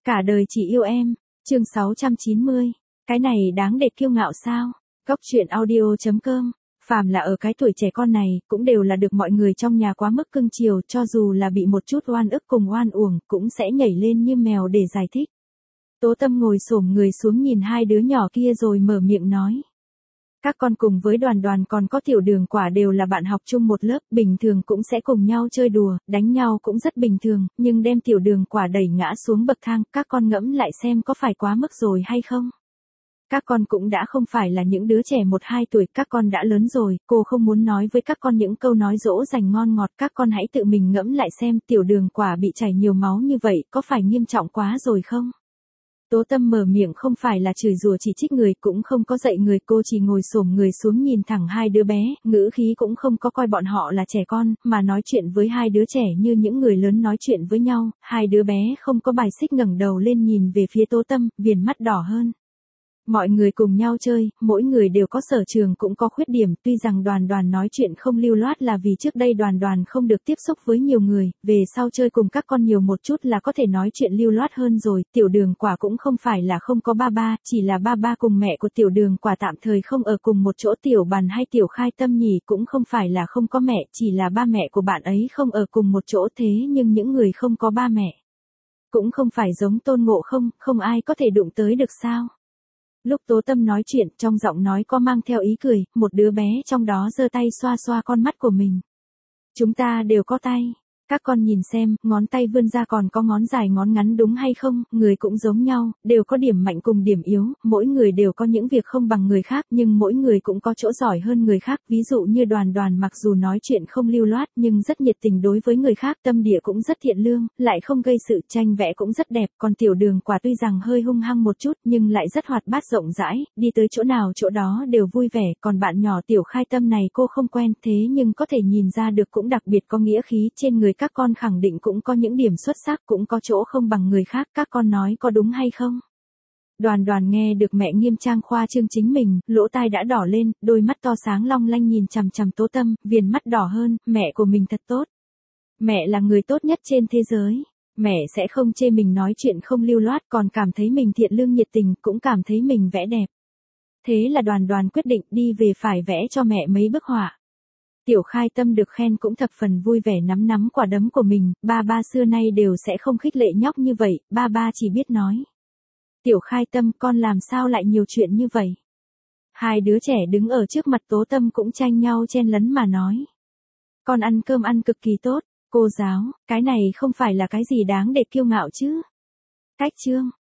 Cả đời chỉ yêu em, chương 690. Cái này đáng để kiêu ngạo sao? Góc truyện audio.com. Phàm là ở cái tuổi trẻ con này, cũng đều là được mọi người trong nhà quá mức cưng chiều, cho dù là bị một chút oan ức cùng oan uổng, cũng sẽ nhảy lên như mèo để giải thích. Tố Tâm ngồi xổm người xuống nhìn hai đứa nhỏ kia rồi mở miệng nói. Các con cùng với Đoàn Đoàn còn có Tiểu Đường Quả đều là bạn học chung một lớp, bình thường cũng sẽ cùng nhau chơi đùa, đánh nhau cũng rất bình thường, nhưng đem Tiểu Đường Quả đẩy ngã xuống bậc thang, các con ngẫm lại xem có phải quá mức rồi hay không? Các con cũng đã không phải là những đứa trẻ 1-2 tuổi, các con đã lớn rồi, cô không muốn nói với các con những câu nói dỗ dành ngon ngọt, các con hãy tự mình ngẫm lại xem Tiểu Đường Quả bị chảy nhiều máu như vậy, có phải nghiêm trọng quá rồi không? Tố Tâm mở miệng không phải là chửi rủa chỉ trích người, cũng không có dạy người, cô chỉ ngồi xổm người xuống nhìn thẳng hai đứa bé, ngữ khí cũng không có coi bọn họ là trẻ con, mà nói chuyện với hai đứa trẻ như những người lớn nói chuyện với nhau, hai đứa bé không có bài xích ngẩng đầu lên nhìn về phía Tố Tâm, viền mắt đỏ hơn. Mọi người cùng nhau chơi, mỗi người đều có sở trường cũng có khuyết điểm, tuy rằng Đoàn Đoàn nói chuyện không lưu loát là vì trước đây Đoàn Đoàn không được tiếp xúc với nhiều người, về sau chơi cùng các con nhiều một chút là có thể nói chuyện lưu loát hơn rồi, Tiểu Đường Quả cũng không phải là không có ba ba, chỉ là ba ba cùng mẹ của Tiểu Đường Quả tạm thời không ở cùng một chỗ, Tiểu Bàn hay Tiểu Khai Tâm nhỉ, cũng không phải là không có mẹ, chỉ là ba mẹ của bạn ấy không ở cùng một chỗ, thế nhưng những người không có ba mẹ cũng không phải giống Tôn Ngộ Không, không ai có thể đụng tới được sao? Lúc Tố Tâm nói chuyện, trong giọng nói có mang theo ý cười, một đứa bé trong đó giơ tay xoa xoa con mắt của mình. Chúng ta đều có tay. Các con nhìn xem, ngón tay vươn ra còn có ngón dài ngón ngắn đúng hay không, người cũng giống nhau, đều có điểm mạnh cùng điểm yếu, mỗi người đều có những việc không bằng người khác, nhưng mỗi người cũng có chỗ giỏi hơn người khác, ví dụ như Đoàn Đoàn mặc dù nói chuyện không lưu loát nhưng rất nhiệt tình đối với người khác, tâm địa cũng rất thiện lương, lại không gây sự, tranh vẽ cũng rất đẹp, còn Tiểu Đường Quả tuy rằng hơi hung hăng một chút nhưng lại rất hoạt bát rộng rãi, đi tới chỗ nào chỗ đó đều vui vẻ, còn bạn nhỏ Tiểu Khai Tâm này cô không quen, thế nhưng có thể nhìn ra được cũng đặc biệt có nghĩa khí, trên người các con khẳng định cũng có những điểm xuất sắc, cũng có chỗ không bằng người khác, các con nói có đúng hay không? Đoàn Đoàn nghe được mẹ nghiêm trang khoa trương chính mình, lỗ tai đã đỏ lên, đôi mắt to sáng long lanh nhìn chằm chằm Tố Tâm, viền mắt đỏ hơn, mẹ của mình thật tốt. Mẹ là người tốt nhất trên thế giới. Mẹ sẽ không chê mình nói chuyện không lưu loát, còn cảm thấy mình thiện lương nhiệt tình, cũng cảm thấy mình vẽ đẹp. Thế là Đoàn Đoàn quyết định đi về phải vẽ cho mẹ mấy bức họa. Tiểu Khai Tâm được khen cũng thập phần vui vẻ nắm nắm quả đấm của mình, ba ba xưa nay đều sẽ không khích lệ nhóc như vậy, ba ba chỉ biết nói. Tiểu Khai Tâm, con làm sao lại nhiều chuyện như vậy? Hai đứa trẻ đứng ở trước mặt Tố Tâm cũng tranh nhau chen lấn mà nói. Con ăn cơm ăn cực kỳ tốt, cô giáo, cái này không phải là cái gì đáng để kiêu ngạo chứ? Cách chương.